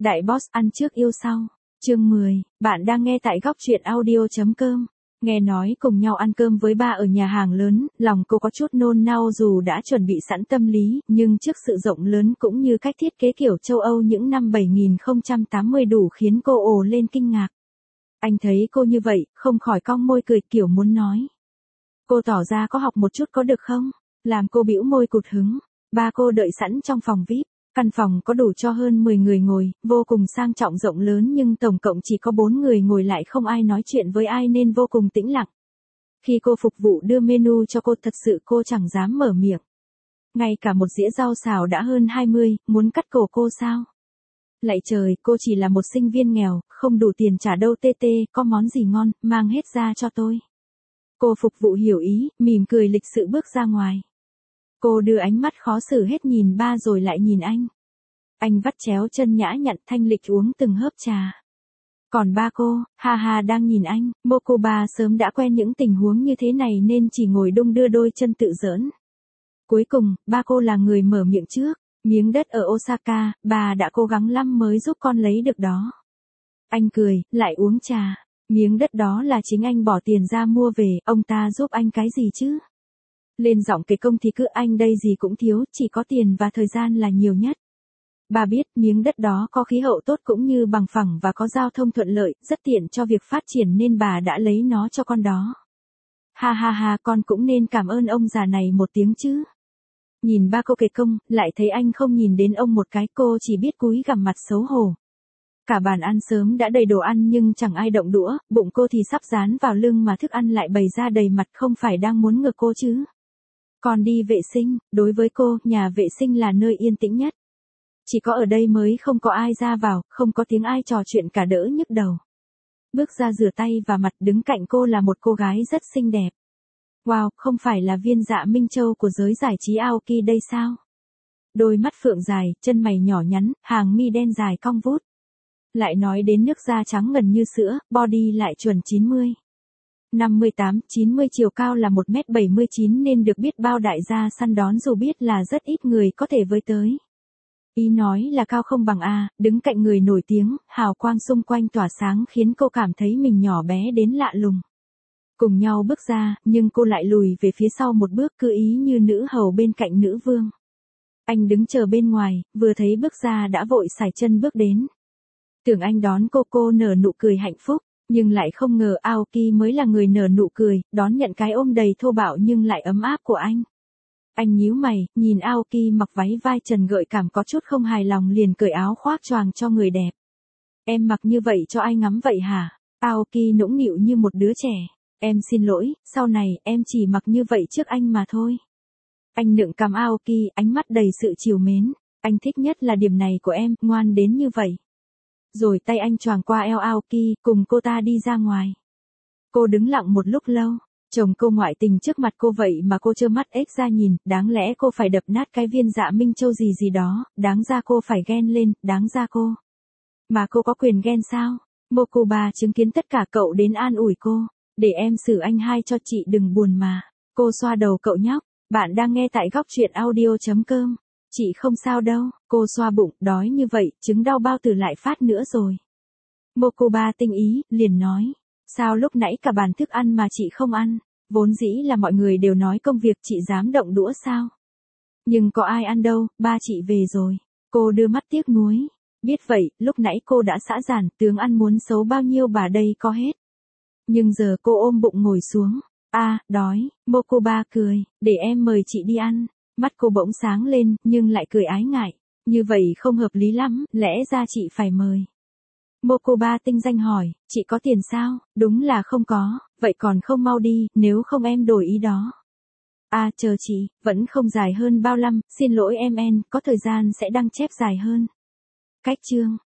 Đại boss ăn trước yêu sau. Chương 10, bạn đang nghe tại góc truyện audio.com. Nghe nói cùng nhau ăn cơm với ba ở nhà hàng lớn, lòng cô có chút nôn nao dù đã chuẩn bị sẵn tâm lý, nhưng trước sự rộng lớn cũng như cách thiết kế kiểu châu Âu những năm 7080 đủ khiến cô ồ lên kinh ngạc. Anh thấy cô như vậy, không khỏi cong môi cười kiểu muốn nói. Cô tỏ ra có học một chút có được không? Làm cô bĩu môi cụt hứng. Ba cô đợi sẵn trong phòng VIP. Căn phòng có đủ cho hơn 10 người ngồi, vô cùng sang trọng rộng lớn nhưng tổng cộng chỉ có 4 người ngồi lại không ai nói chuyện với ai nên vô cùng tĩnh lặng. Khi cô phục vụ đưa menu cho cô thật sự cô chẳng dám mở miệng. Ngay cả một dĩa rau xào đã hơn 20, muốn cắt cổ cô sao? Lạy trời, cô chỉ là một sinh viên nghèo, không đủ tiền trả đâu tê, có món gì ngon, mang hết ra cho tôi. Cô phục vụ hiểu ý, mỉm cười lịch sự bước ra ngoài. Cô đưa ánh mắt khó xử hết nhìn ba rồi lại nhìn anh. Anh vắt chéo chân nhã nhặn thanh lịch uống từng hớp trà. Còn ba cô, ha ha đang nhìn anh, Mokuba sớm đã quen những tình huống như thế này nên chỉ ngồi đung đưa đôi chân tự giỡn. Cuối cùng, ba cô là người mở miệng trước, miếng đất ở Osaka, bà đã cố gắng lắm mới giúp con lấy được đó. Anh cười, lại uống trà, miếng đất đó là chính anh bỏ tiền ra mua về, ông ta giúp anh cái gì chứ? Lên giọng kể công thì cứ anh đây gì cũng thiếu, chỉ có tiền và thời gian là nhiều nhất. Bà biết miếng đất đó có khí hậu tốt cũng như bằng phẳng và có giao thông thuận lợi, rất tiện cho việc phát triển nên bà đã lấy nó cho con đó. Ha ha ha, con cũng nên cảm ơn ông già này một tiếng chứ. Nhìn ba cô kể công, lại thấy anh không nhìn đến ông một cái, cô chỉ biết cúi gằm mặt xấu hổ. Cả bàn ăn sớm đã đầy đồ ăn nhưng chẳng ai động đũa, bụng cô thì sắp dán vào lưng mà thức ăn lại bày ra đầy mặt không phải đang muốn ngược cô chứ. Còn đi vệ sinh, đối với cô, nhà vệ sinh là nơi yên tĩnh nhất. Chỉ có ở đây mới không có ai ra vào, không có tiếng ai trò chuyện cả đỡ nhức đầu. Bước ra rửa tay và mặt đứng cạnh cô là một cô gái rất xinh đẹp. Wow, không phải là Viên Dạ Minh Châu của giới giải trí Aoki đây sao? Đôi mắt phượng dài, chân mày nhỏ nhắn, hàng mi đen dài cong vút. Lại nói đến nước da trắng ngần như sữa, body lại chuẩn 90. 58-90 chiều cao là 1m79 nên được biết bao đại gia săn đón dù biết là rất ít người có thể với tới. Ý nói là cao không bằng A, đứng cạnh người nổi tiếng, hào quang xung quanh tỏa sáng khiến cô cảm thấy mình nhỏ bé đến lạ lùng. Cùng nhau bước ra, nhưng cô lại lùi về phía sau một bước cứ ý như nữ hầu bên cạnh nữ vương. Anh đứng chờ bên ngoài, vừa thấy bước ra đã vội sải chân bước đến. Tưởng anh đón cô nở nụ cười hạnh phúc. Nhưng lại không ngờ Aoki mới là người nở nụ cười, đón nhận cái ôm đầy thô bạo nhưng lại ấm áp của anh. Anh nhíu mày, nhìn Aoki mặc váy vai trần gợi cảm có chút không hài lòng liền cởi áo khoác choàng cho người đẹp. Em mặc như vậy cho ai ngắm vậy hả? Aoki nũng nịu như một đứa trẻ. Em xin lỗi, sau này em chỉ mặc như vậy trước anh mà thôi. Anh nựng cằm Aoki, ánh mắt đầy sự trìu mến. Anh thích nhất là điểm này của em, ngoan đến như vậy. Rồi tay anh choàng qua eo Aoki, cùng cô ta đi ra ngoài. Cô đứng lặng một lúc lâu, chồng cô ngoại tình trước mặt cô vậy mà cô trơ mắt ếch ra nhìn, đáng lẽ cô phải đập nát cái Viên Dạ Minh Châu gì đó, đáng ra cô phải ghen lên, đáng ra cô. Mà cô có quyền ghen sao? Mokuba chứng kiến tất cả cậu đến an ủi cô, để em xử anh hai cho chị đừng buồn mà. Cô xoa đầu cậu nhóc, bạn đang nghe tại góc truyện audio.com. Chị không sao đâu, cô xoa bụng, đói như vậy, chứng đau bao tử lại phát nữa rồi. Mokuba tinh ý, liền nói, sao lúc nãy cả bàn thức ăn mà chị không ăn, vốn dĩ là mọi người đều nói công việc chị dám động đũa sao. Nhưng có ai ăn đâu, ba chị về rồi. Cô đưa mắt tiếc nuối, biết vậy, lúc nãy cô đã xã giản, tướng ăn muốn xấu bao nhiêu bà đây có hết. Nhưng giờ cô ôm bụng ngồi xuống, đói, Mokuba cười, để em mời chị đi ăn. Mắt cô bỗng sáng lên, nhưng lại cười ái ngại. Như vậy không hợp lý lắm, lẽ ra chị phải mời. Mokuba tinh danh hỏi, chị có tiền sao? Đúng là không có, vậy còn không mau đi, nếu không em đổi ý đó. Chờ chị, vẫn không dài hơn bao lăm, xin lỗi em, có thời gian sẽ đăng chép dài hơn. Cách chương.